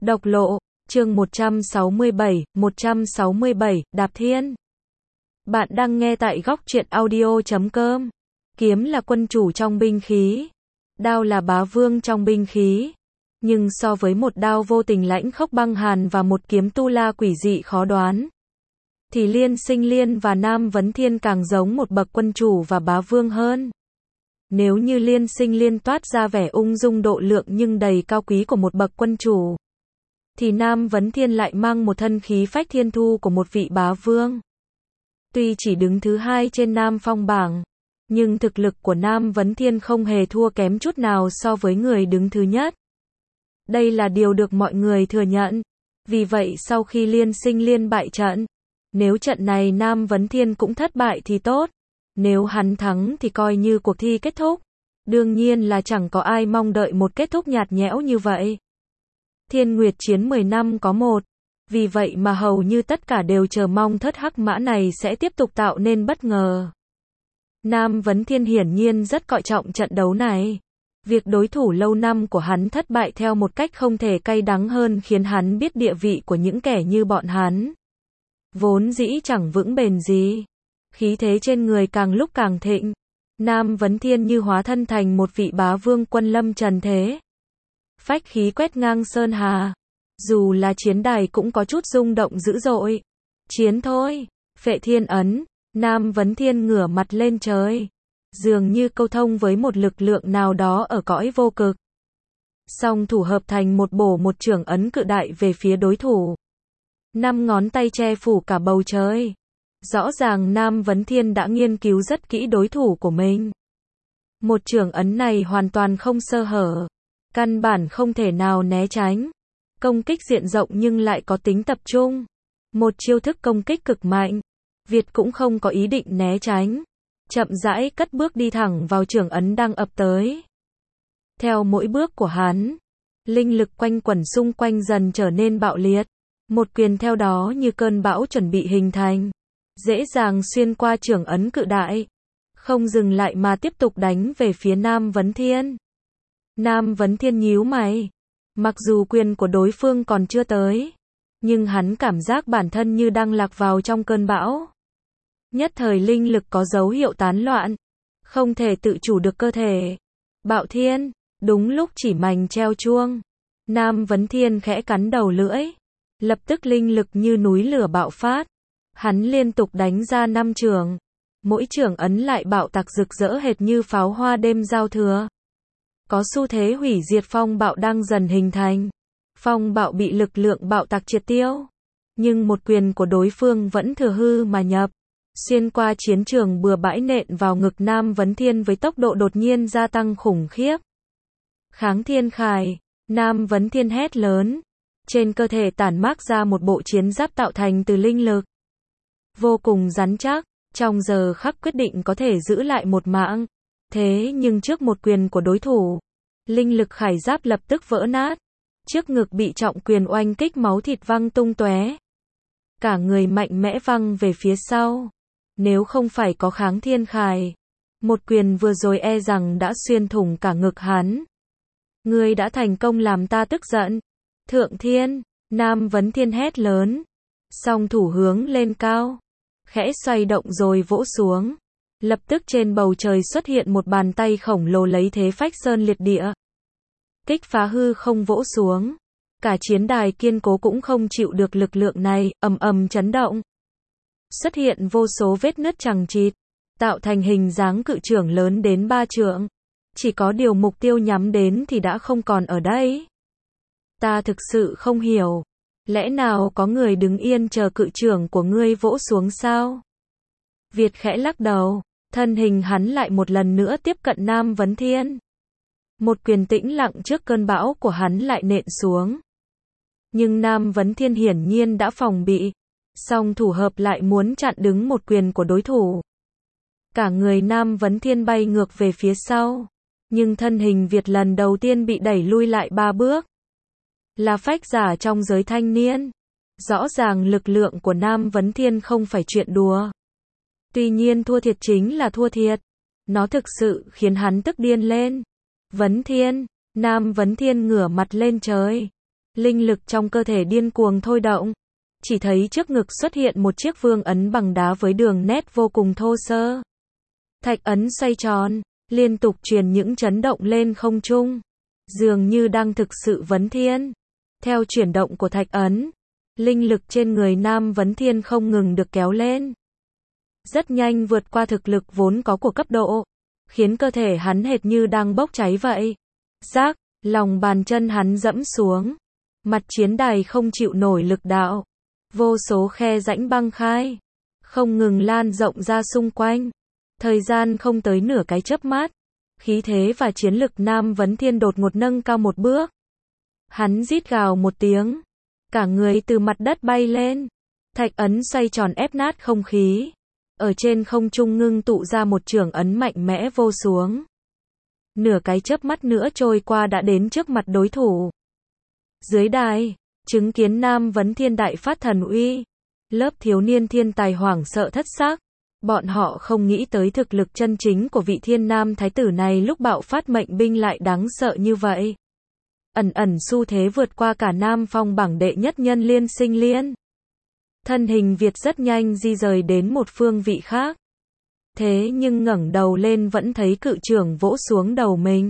Độc lộ, chương 167, Đạp Thiên. Bạn đang nghe tại góc truyện audio.com. Kiếm là quân chủ trong binh khí, đao là bá vương trong binh khí. Nhưng so với một đao vô tình lãnh khốc băng hàn và một kiếm tu la quỷ dị khó đoán, thì Liên Sinh Liên và Nam Vấn Thiên càng giống một bậc quân chủ và bá vương hơn. Nếu như Liên Sinh Liên toát ra vẻ ung dung độ lượng nhưng đầy cao quý của một bậc quân chủ, thì Nam Vấn Thiên lại mang một thân khí phách thiên thu của một vị bá vương. Tuy chỉ đứng thứ hai trên Nam Phong bảng, nhưng thực lực của Nam Vấn Thiên không hề thua kém chút nào so với người đứng thứ nhất. Đây là điều được mọi người thừa nhận. Vì vậy sau khi Liên Sinh Liên bại trận, nếu trận này Nam Vấn Thiên cũng thất bại thì tốt. Nếu hắn thắng thì coi như cuộc thi kết thúc. Đương nhiên là chẳng có ai mong đợi một kết thúc nhạt nhẽo như vậy. Thiên Nguyệt chiến 10 năm có một. Vì vậy mà hầu như tất cả đều chờ mong thất hắc mã này sẽ tiếp tục tạo nên bất ngờ. Nam Vấn Thiên hiển nhiên rất coi trọng trận đấu này. Việc đối thủ lâu năm của hắn thất bại theo một cách không thể cay đắng hơn khiến hắn biết địa vị của những kẻ như bọn hắn vốn dĩ chẳng vững bền gì. Khí thế trên người càng lúc càng thịnh. Nam Vấn Thiên như hóa thân thành một vị bá vương quân lâm trần thế. Phách khí quét ngang sơn hà. Dù là chiến đài cũng có chút rung động dữ dội. Chiến thôi. Phệ Thiên ấn. Nam Vấn Thiên ngửa mặt lên trời, dường như câu thông với một lực lượng nào đó ở cõi vô cực. Song thủ hợp thành một bổ một chưởng ấn cự đại về phía đối thủ. 5 ngón tay che phủ cả bầu trời. Rõ ràng Nam Vấn Thiên đã nghiên cứu rất kỹ đối thủ của mình. Một chưởng ấn này hoàn toàn không sơ hở, căn bản không thể nào né tránh. Công kích diện rộng nhưng lại có tính tập trung. Một chiêu thức công kích cực mạnh. Việt cũng không có ý định né tránh, chậm rãi cất bước đi thẳng vào chưởng ấn đang ập tới. Theo mỗi bước của hắn, linh lực quanh quẩn xung quanh dần trở nên bạo liệt. Một quyền theo đó như cơn bão chuẩn bị hình thành, dễ dàng xuyên qua chưởng ấn cự đại, không dừng lại mà tiếp tục đánh về phía Nam Vấn Thiên. Nam Vấn Thiên nhíu mày, mặc dù quyền của đối phương còn chưa tới, nhưng hắn cảm giác bản thân như đang lạc vào trong cơn bão. Nhất thời linh lực có dấu hiệu tán loạn, không thể tự chủ được cơ thể. Bạo Thiên, đúng lúc chỉ mành treo chuông. Nam Vấn Thiên khẽ cắn đầu lưỡi, lập tức linh lực như núi lửa bạo phát. Hắn liên tục đánh ra 5 chưởng, mỗi chưởng ấn lại bạo tạc rực rỡ hệt như pháo hoa đêm giao thừa. Có xu thế hủy diệt phong bạo đang dần hình thành. Phong bạo bị lực lượng bạo tạc triệt tiêu, nhưng một quyền của đối phương vẫn thừa hư mà nhập, xuyên qua chiến trường bừa bãi nện vào ngực Nam Vấn Thiên với tốc độ đột nhiên gia tăng khủng khiếp. Kháng Thiên Khải, Nam Vấn Thiên hét lớn. Trên cơ thể tản mát ra một bộ chiến giáp tạo thành từ linh lực, vô cùng rắn chắc, trong giờ khắc quyết định có thể giữ lại một mạng. Thế nhưng trước một quyền của đối thủ, linh lực khải giáp lập tức vỡ nát. Trước ngực bị trọng quyền oanh kích máu thịt văng tung tóe. Cả người mạnh mẽ văng về phía sau. Nếu không phải có Kháng Thiên Khải, một quyền vừa rồi e rằng đã xuyên thủng cả ngực hắn. Ngươi đã thành công làm ta tức giận. Thượng Thiên, Nam Vấn Thiên hét lớn. Song thủ hướng lên cao, khẽ xoay động rồi vỗ xuống. Lập tức trên bầu trời xuất hiện một bàn tay khổng lồ lấy thế phách sơn liệt địa. Kích phá hư không vỗ xuống. Cả chiến đài kiên cố cũng không chịu được lực lượng này, ầm ầm chấn động. Xuất hiện vô số vết nứt chằng chịt, tạo thành hình dáng cự chưởng lớn đến 3 trượng. Chỉ có điều mục tiêu nhắm đến thì đã không còn ở đây. Ta thực sự không hiểu, lẽ nào có người đứng yên chờ cự chưởng của ngươi vỗ xuống sao? Việt khẽ lắc đầu, thân hình hắn lại một lần nữa tiếp cận Nam Vấn Thiên. Một quyền tĩnh lặng trước cơn bão của hắn lại nện xuống. Nhưng Nam Vấn Thiên hiển nhiên đã phòng bị, song thủ hợp lại muốn chặn đứng một quyền của đối thủ. Cả người Nam Vấn Thiên bay ngược về phía sau, nhưng thân hình Việt lần đầu tiên bị đẩy lui lại 3 bước. Là phách giả trong giới thanh niên. Rõ ràng lực lượng của Nam Vấn Thiên không phải chuyện đùa. Tuy nhiên thua thiệt chính là thua thiệt. Nó thực sự khiến hắn tức điên lên. Vấn Thiên, Nam Vấn Thiên ngửa mặt lên trời, Linh lực trong cơ thể điên cuồng thôi động. Chỉ thấy trước ngực xuất hiện một chiếc vương ấn bằng đá với đường nét vô cùng thô sơ. Thạch ấn xoay tròn, liên tục truyền những chấn động lên không trung, dường như đang thực sự vấn thiên. Theo chuyển động của thạch ấn, linh lực trên người Nam Vấn Thiên không ngừng được kéo lên. Rất nhanh vượt qua thực lực vốn có của cấp độ, khiến cơ thể hắn hệt như đang bốc cháy vậy. Rác, lòng bàn chân hắn dẫm xuống. Mặt chiến đài không chịu nổi lực đạo. Vô số khe rãnh băng khai, không ngừng lan rộng ra xung quanh. Thời gian không tới nửa cái chớp mắt, khí thế và chiến lực Nam Vấn Thiên đột ngột nâng cao một bước. Hắn rít gào một tiếng, cả người từ mặt đất bay lên. Thạch ấn xoay tròn ép nát không khí. Ở trên không trung ngưng tụ ra một chưởng ấn mạnh mẽ vô xuống. Nửa cái chớp mắt nữa trôi qua đã đến trước mặt đối thủ. Dưới đài, chứng kiến Nam Vấn Thiên đại phát thần uy, lớp thiếu niên thiên tài hoảng sợ thất xác. Bọn họ không nghĩ tới thực lực chân chính của vị Thiên Nam Thái tử này lúc bạo phát mệnh binh lại đáng sợ như vậy. Ẩn ẩn xu thế vượt qua cả Nam Phong bảng đệ nhất nhân Liên Sinh Liên. Thân hình Việt rất nhanh di rời đến một phương vị khác. Thế nhưng ngẩng đầu lên vẫn thấy cự chưởng vỗ xuống đầu mình.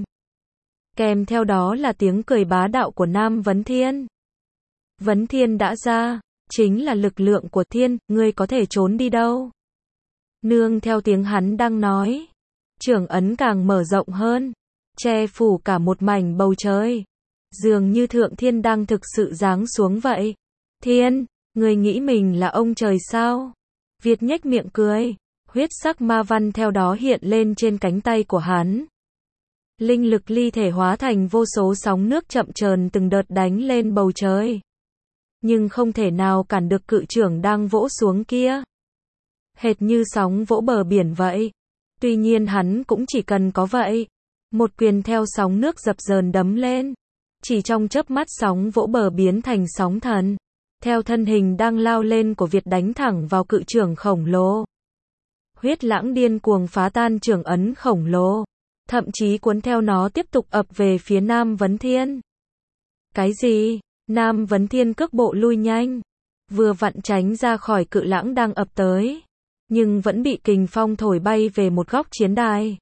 Kèm theo đó là tiếng cười bá đạo của Nam Vấn Thiên. Vấn Thiên đã ra, chính là lực lượng của thiên, ngươi có thể trốn đi đâu. Nương theo tiếng hắn đang nói, chưởng ấn càng mở rộng hơn, che phủ cả một mảnh bầu trời. Dường như thượng thiên đang thực sự giáng xuống vậy. Thiên, ngươi nghĩ mình là ông trời sao? Việt nhếch miệng cười, huyết sắc ma văn theo đó hiện lên trên cánh tay của hắn. Linh lực ly thể hóa thành vô số sóng nước chậm chờn từng đợt đánh lên bầu trời. Nhưng không thể nào cản được cự chưởng đang vỗ xuống kia. Hệt như sóng vỗ bờ biển vậy. Tuy nhiên hắn cũng chỉ cần có vậy. Một quyền theo sóng nước dập dờn đấm lên. Chỉ trong chớp mắt sóng vỗ bờ biến thành sóng thần. Theo thân hình đang lao lên của Việt đánh thẳng vào cự chưởng khổng lồ. Huyết lãng điên cuồng phá tan chưởng ấn khổng lồ. Thậm chí cuốn theo nó tiếp tục ập về phía Nam Vấn Thiên. Cái gì? Nam Vấn Thiên cước bộ lui nhanh. Vừa vặn tránh ra khỏi cự lãng đang ập tới. Nhưng vẫn bị kình phong thổi bay về một góc chiến đài.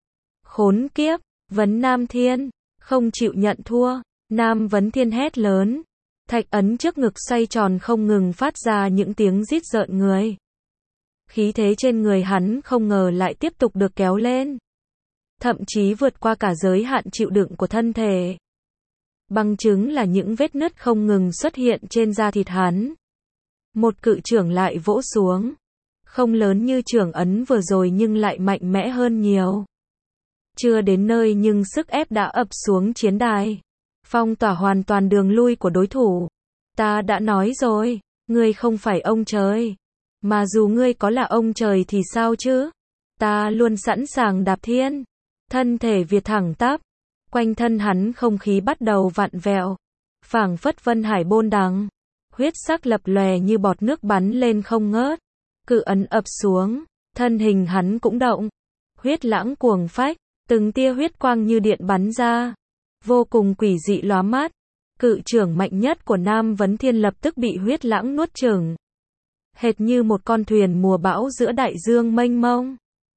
Khốn kiếp! Vấn Nam Thiên! Không chịu nhận thua. Nam Vấn Thiên hét lớn. Thạch ấn trước ngực xoay tròn không ngừng phát ra những tiếng rít rợn người. Khí thế trên người hắn không ngờ lại tiếp tục được kéo lên. Thậm chí vượt qua cả giới hạn chịu đựng của thân thể. Bằng chứng là những vết nứt không ngừng xuất hiện trên da thịt hắn. Một cự chưởng lại vỗ xuống. Không lớn như chưởng ấn vừa rồi nhưng lại mạnh mẽ hơn nhiều. Chưa đến nơi nhưng sức ép đã ập xuống chiến đài. Phong tỏa hoàn toàn đường lui của đối thủ. Ta đã nói rồi, ngươi không phải ông trời. Mà dù ngươi có là ông trời thì sao chứ? Ta luôn sẵn sàng đạp thiên. Thân thể Việt thẳng tắp. Quanh thân hắn không khí bắt đầu vặn vẹo. Phảng phất vân hải bôn đằng. Huyết sắc lập lòe như bọt nước bắn lên không ngớt. Cự ấn ập xuống. Thân hình hắn cũng động. Huyết lãng cuồng phách. Từng tia huyết quang như điện bắn ra. Vô cùng quỷ dị lóa mắt. Cự chưởng mạnh nhất của Nam Vấn Thiên lập tức bị huyết lãng nuốt chửng. Hệt như một con thuyền mùa bão giữa đại dương mênh mông.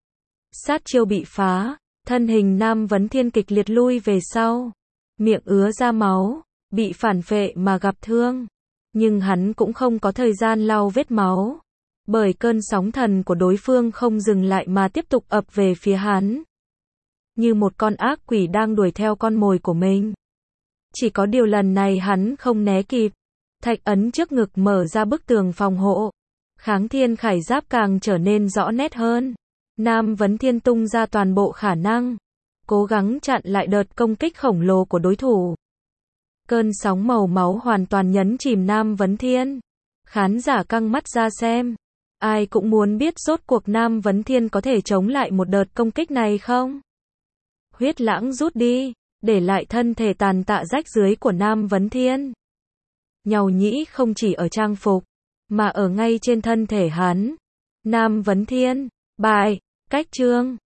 Sát chiêu bị phá. Thân hình Nam Vấn Thiên kịch liệt lui về sau. Miệng ứa ra máu. Bị phản phệ mà gặp thương. Nhưng hắn cũng không có thời gian lau vết máu. Bởi cơn sóng thần của đối phương không dừng lại mà tiếp tục ập về phía hắn. Như một con ác quỷ đang đuổi theo con mồi của mình. Chỉ có điều lần này hắn không né kịp. Thạch ấn trước ngực mở ra bức tường phòng hộ. Kháng thiên khải giáp càng trở nên rõ nét hơn. Nam Vấn Thiên tung ra toàn bộ khả năng. Cố gắng chặn lại đợt công kích khổng lồ của đối thủ. Cơn sóng màu máu hoàn toàn nhấn chìm Nam Vấn Thiên. Khán giả căng mắt ra xem. Ai cũng muốn biết rốt cuộc Nam Vấn Thiên có thể chống lại một đợt công kích này không? Huyết lãng rút đi, để lại thân thể tàn tạ rách dưới của Nam Vấn Thiên. Nhàu nhĩ không chỉ ở trang phục, mà ở ngay trên thân thể hắn. Nam Vấn Thiên, bại, cách chương.